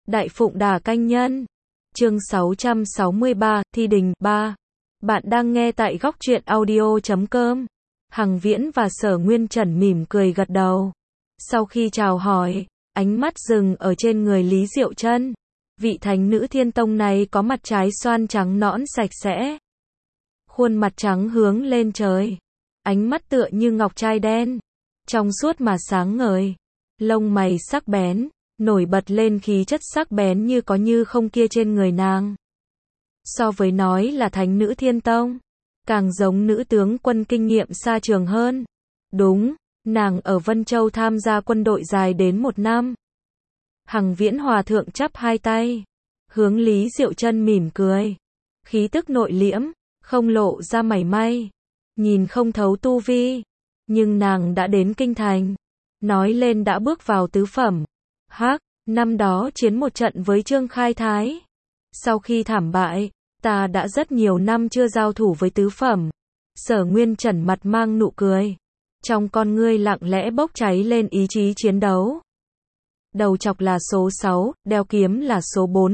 Đại Phụng Đà Canh Nhân. Chương 663, Thi Đình 3. Bạn đang nghe tại góc truyện audio.com. Hằng Viễn và Sở Nguyên Trần mỉm cười gật đầu. Sau khi chào hỏi, ánh mắt dừng ở trên người Lý Diệu Chân. Vị thánh nữ Thiên Tông này có mặt trái xoan trắng nõn sạch sẽ. Khuôn mặt trắng hướng lên trời. Ánh mắt tựa như ngọc trai đen. Trong suốt mà sáng ngời. Lông mày sắc bén, nổi bật lên khí chất sắc bén như có như không kia trên người nàng. So với nói là thánh nữ Thiên Tông, càng giống nữ tướng quân kinh nghiệm xa trường hơn. Đúng, nàng ở Vân Châu tham gia quân đội dài đến 1 năm. Hằng Viễn Hòa thượng chắp hai tay, hướng Lý Diệu Chân mỉm cười. Khí tức nội liễm, không lộ ra mảy may, nhìn không thấu tu vi, nhưng nàng đã đến kinh thành, nói lên đã bước vào tứ phẩm. Hắc, năm đó chiến một trận với Trương Khai Thái. Sau khi thảm bại, ta đã rất nhiều năm chưa giao thủ với tứ phẩm. Sở Nguyên Trần mặt mang nụ cười, trong con ngươi lặng lẽ bốc cháy lên ý chí chiến đấu. Đầu chọc là số 6, đeo kiếm là số 4,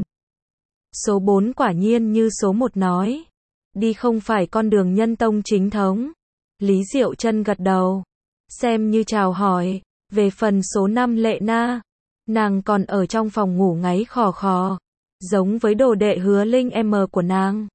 Số 4 quả nhiên như số 1 nói. Đi không phải con đường nhân tông chính thống. Lý Diệu Chân gật đầu, xem như chào hỏi. Về phần số 5 Lệ Na, nàng còn ở trong phòng ngủ ngáy khò khò, giống với đồ đệ Hứa Linh em của nàng.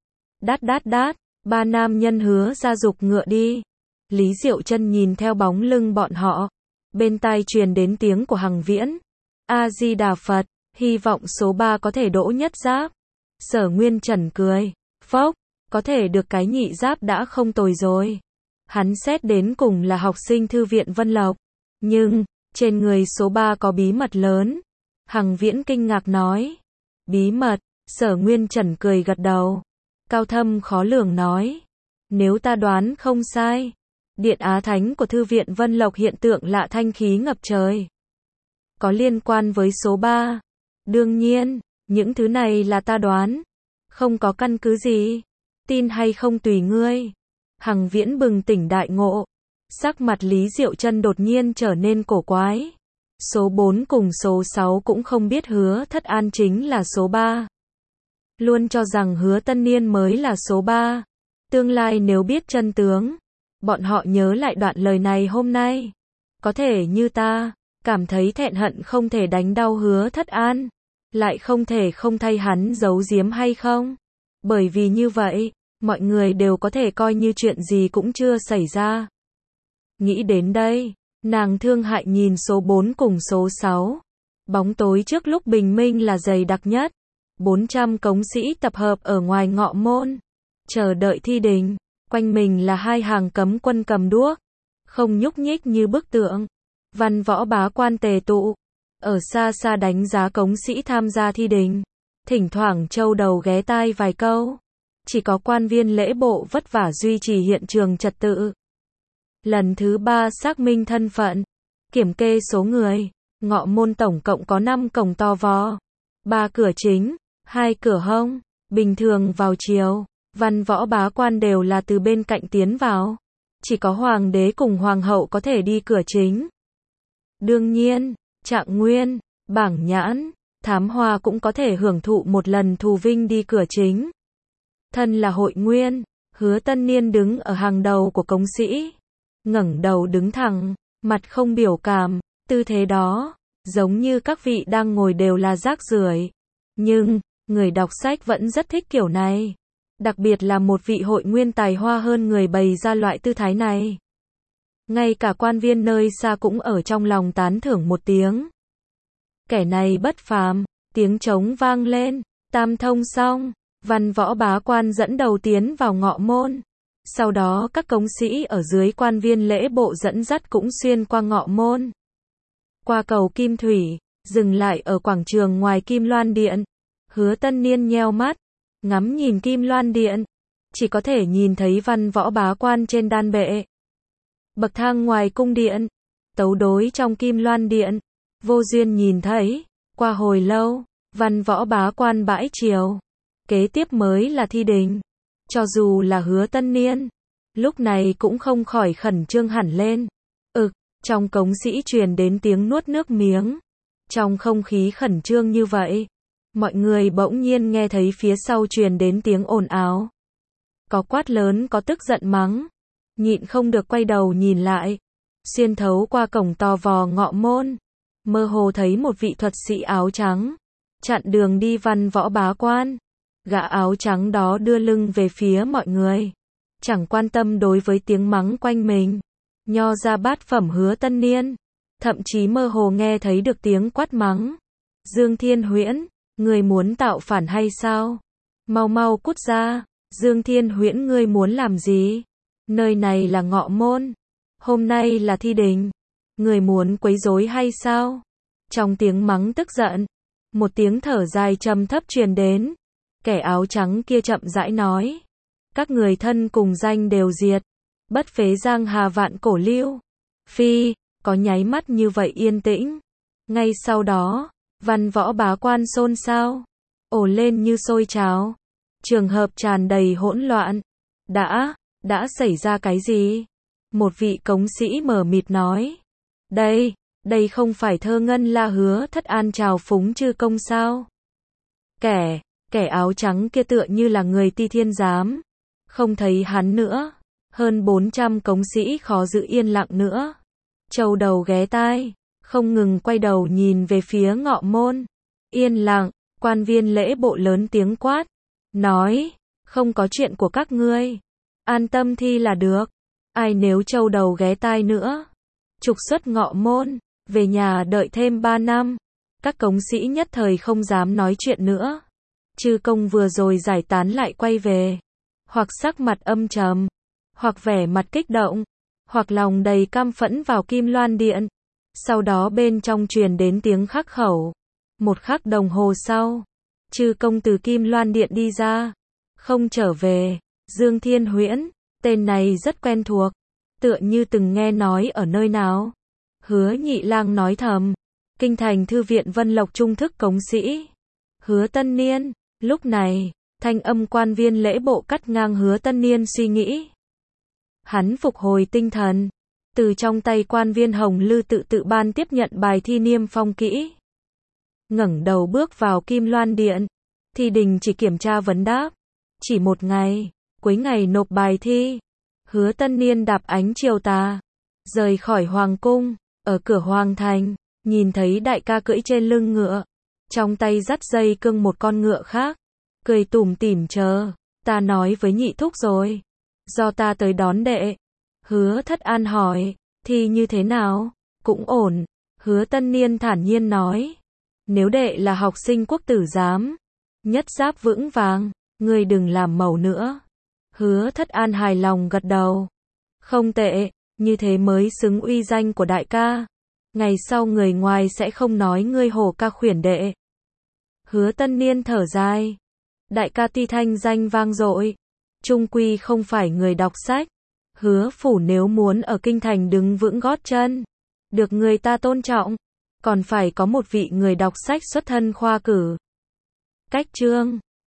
Đát, 3 nam nhân hứa ra dục ngựa đi. Lý Diệu Chân nhìn theo bóng lưng bọn họ, bên tai truyền đến tiếng của Hằng Viễn. A Di Đà Phật, hy vọng số 3 có thể đỗ nhất giáp. Sở Nguyên Trần cười, phốc, có thể được cái nhị giáp đã không tồi rồi. Hắn xét đến cùng là học sinh thư viện Vân Lộc, nhưng trên người số 3 có bí mật lớn. Hằng Viễn kinh ngạc nói, bí mật? Sở Nguyên Trần cười gật đầu, cao thâm khó lường nói, nếu ta đoán không sai, Điện Á Thánh của thư viện Vân Lộc hiện tượng lạ thanh khí ngập trời, có liên quan với số 3. Đương nhiên, những thứ này là ta đoán, không có căn cứ gì, tin hay không tùy ngươi. Hằng Viễn bừng tỉnh đại ngộ, sắc mặt Lý Diệu Chân đột nhiên trở nên cổ quái. Số 4 cùng số 6 cũng không biết Hứa Thất An chính là số 3. Luôn cho rằng Hứa Tân Niên mới là số 3. Tương lai nếu biết chân tướng, bọn họ nhớ lại đoạn lời này hôm nay. Có thể như ta, cảm thấy thẹn hận không thể đánh đau Hứa Thất An, lại không thể không thay hắn giấu giếm hay không? Bởi vì như vậy, mọi người đều có thể coi như chuyện gì cũng chưa xảy ra. Nghĩ đến đây, nàng thương hại nhìn số 4 cùng số 6. Bóng tối trước lúc bình minh là dày đặc nhất. 400 cống sĩ tập hợp ở ngoài ngọ môn, chờ đợi thi đình. Quanh mình là 2 hàng cấm quân cầm đuốc, không nhúc nhích như bức tượng. Văn võ bá quan tề tụ, ở xa xa đánh giá cống sĩ tham gia thi đình. Thỉnh thoảng châu đầu ghé tai vài câu. Chỉ có quan viên lễ bộ vất vả duy trì hiện trường trật tự. Lần thứ 3 xác minh thân phận, kiểm kê số người. Ngọ môn tổng cộng có 5 cổng to vò, 3 cửa chính, 2 cửa hông. Bình thường vào chiều, văn võ bá quan đều là từ bên cạnh tiến vào. Chỉ có hoàng đế cùng hoàng hậu có thể đi cửa chính. Đương nhiên, Trạng Nguyên, Bảng Nhãn, Thám Hoa cũng có thể hưởng thụ một lần thù vinh đi cửa chính. Thân là hội nguyên, Hứa Tân Niên đứng ở hàng đầu của cống sĩ, ngẩng đầu đứng thẳng, mặt không biểu cảm, tư thế đó, giống như các vị đang ngồi đều là rác rưởi. Nhưng, người đọc sách vẫn rất thích kiểu này. Đặc biệt là một vị hội nguyên tài hoa hơn người bày ra loại tư thái này. Ngay cả quan viên nơi xa cũng ở trong lòng tán thưởng một tiếng. Kẻ này bất phàm, tiếng trống vang lên, tam thông xong. Văn võ bá quan dẫn đầu tiến vào ngọ môn. Sau đó các cống sĩ ở dưới quan viên lễ bộ dẫn dắt cũng xuyên qua ngọ môn. Qua cầu Kim Thủy, dừng lại ở quảng trường ngoài Kim Loan Điện. Hứa Tân Niên nheo mắt, ngắm nhìn Kim Loan Điện. Chỉ có thể nhìn thấy văn võ bá quan trên đan bệ. Bậc thang ngoài cung điện, tấu đối trong Kim Loan Điện. Vô duyên nhìn thấy, qua hồi lâu, văn võ bá quan bãi triều. Kế tiếp mới là thi đình. Cho dù là Hứa Tân Niên, lúc này cũng không khỏi khẩn trương hẳn lên. Trong cống sĩ truyền đến tiếng nuốt nước miếng. Trong không khí khẩn trương như vậy, mọi người bỗng nhiên nghe thấy phía sau truyền đến tiếng ồn ào. Có quát lớn, có tức giận mắng. Nhịn không được quay đầu nhìn lại. Xuyên thấu qua cổng to vò ngọ môn, mơ hồ thấy một vị thuật sĩ áo trắng chặn đường đi Văn Võ bá quan. Gã áo trắng đó đưa lưng về phía mọi người, chẳng quan tâm đối với tiếng mắng quanh mình. Nho ra bát phẩm Hứa Tân Niên, thậm chí mơ hồ nghe thấy được tiếng quát mắng. Dương Thiên Huyễn, ngươi muốn tạo phản hay sao? Mau mau cút ra. Dương Thiên Huyễn, ngươi muốn làm gì? Nơi này là Ngọ Môn, hôm nay là thi đình, ngươi muốn quấy rối hay sao? Trong tiếng mắng tức giận, một tiếng thở dài trầm thấp truyền đến. Kẻ áo trắng kia chậm rãi nói, các người thân cùng danh đều diệt, bất phế giang hà vạn cổ lưu. Phi, có nháy mắt như vậy yên tĩnh. Ngay sau đó, Văn Võ bá quan xôn xao, ồ lên như sôi trào. Trường hợp tràn đầy hỗn loạn. Đã xảy ra cái gì? Một vị cống sĩ mờ mịt nói. Đây không phải Thơ Ngân La Hứa Thất An chào phúng chư công sao? Kẻ áo trắng kia tựa như là người Ti Thiên Giám. Không thấy hắn nữa. Hơn 400 cống sĩ khó giữ yên lặng nữa. Trâu đầu ghé tai, không ngừng quay đầu nhìn về phía Ngọ Môn. Yên lặng, quan viên lễ bộ lớn tiếng quát. Nói, không có chuyện của các ngươi. An tâm thi là được. Ai nếu trâu đầu ghé tai nữa, trục xuất Ngọ Môn, về nhà đợi thêm 3 năm. Các cống sĩ nhất thời không dám nói chuyện nữa. Chư công vừa rồi giải tán lại quay về. Hoặc sắc mặt âm trầm, hoặc vẻ mặt kích động, hoặc lòng đầy căm phẫn vào Kim Loan Điện. Sau đó bên trong truyền đến tiếng khắc khẩu. Một khắc đồng hồ sau, chư công từ Kim Loan Điện đi ra, không trở về. Dương Thiên Huyễn, tên này rất quen thuộc, tựa như từng nghe nói ở nơi nào. Hứa Nhị Lang nói thầm, kinh thành thư viện Vân Lộc trung thức cống sĩ. Hứa Tân Niên, lúc này, thanh âm quan viên lễ bộ cắt ngang Hứa Tân Niên suy nghĩ. Hắn phục hồi tinh thần, từ trong tay quan viên Hồng Lư tự ban tiếp nhận bài thi niêm phong kỹ. Ngẩng đầu bước vào Kim Loan Điện, thi đình chỉ kiểm tra vấn đáp. Chỉ một ngày, cuối ngày nộp bài thi. Hứa Tân Niên đạp ánh chiều tà, rời khỏi hoàng cung, ở cửa hoàng thành, nhìn thấy đại ca cưỡi trên lưng ngựa, trong tay dắt dây cương một con ngựa khác, cười tủm tỉm chờ, ta nói với nhị thúc rồi, do ta tới đón đệ. Hứa Thất An hỏi, thi như thế nào? Cũng ổn. Hứa Tân Niên thản nhiên nói, nếu đệ là học sinh quốc tử giám, nhất giáp vững vàng, ngươi đừng làm màu nữa. Hứa Thất An hài lòng gật đầu. Không tệ, như thế mới xứng uy danh của đại ca. Ngày sau người ngoài sẽ không nói ngươi hổ ca khuyển đệ. Hứa Tân Niên thở dài. Đại ca tuy thanh danh vang dội, chung quy không phải người đọc sách. Hứa phủ nếu muốn ở kinh thành đứng vững gót chân, được người ta tôn trọng, còn phải có một vị người đọc sách xuất thân khoa cử. Cách chương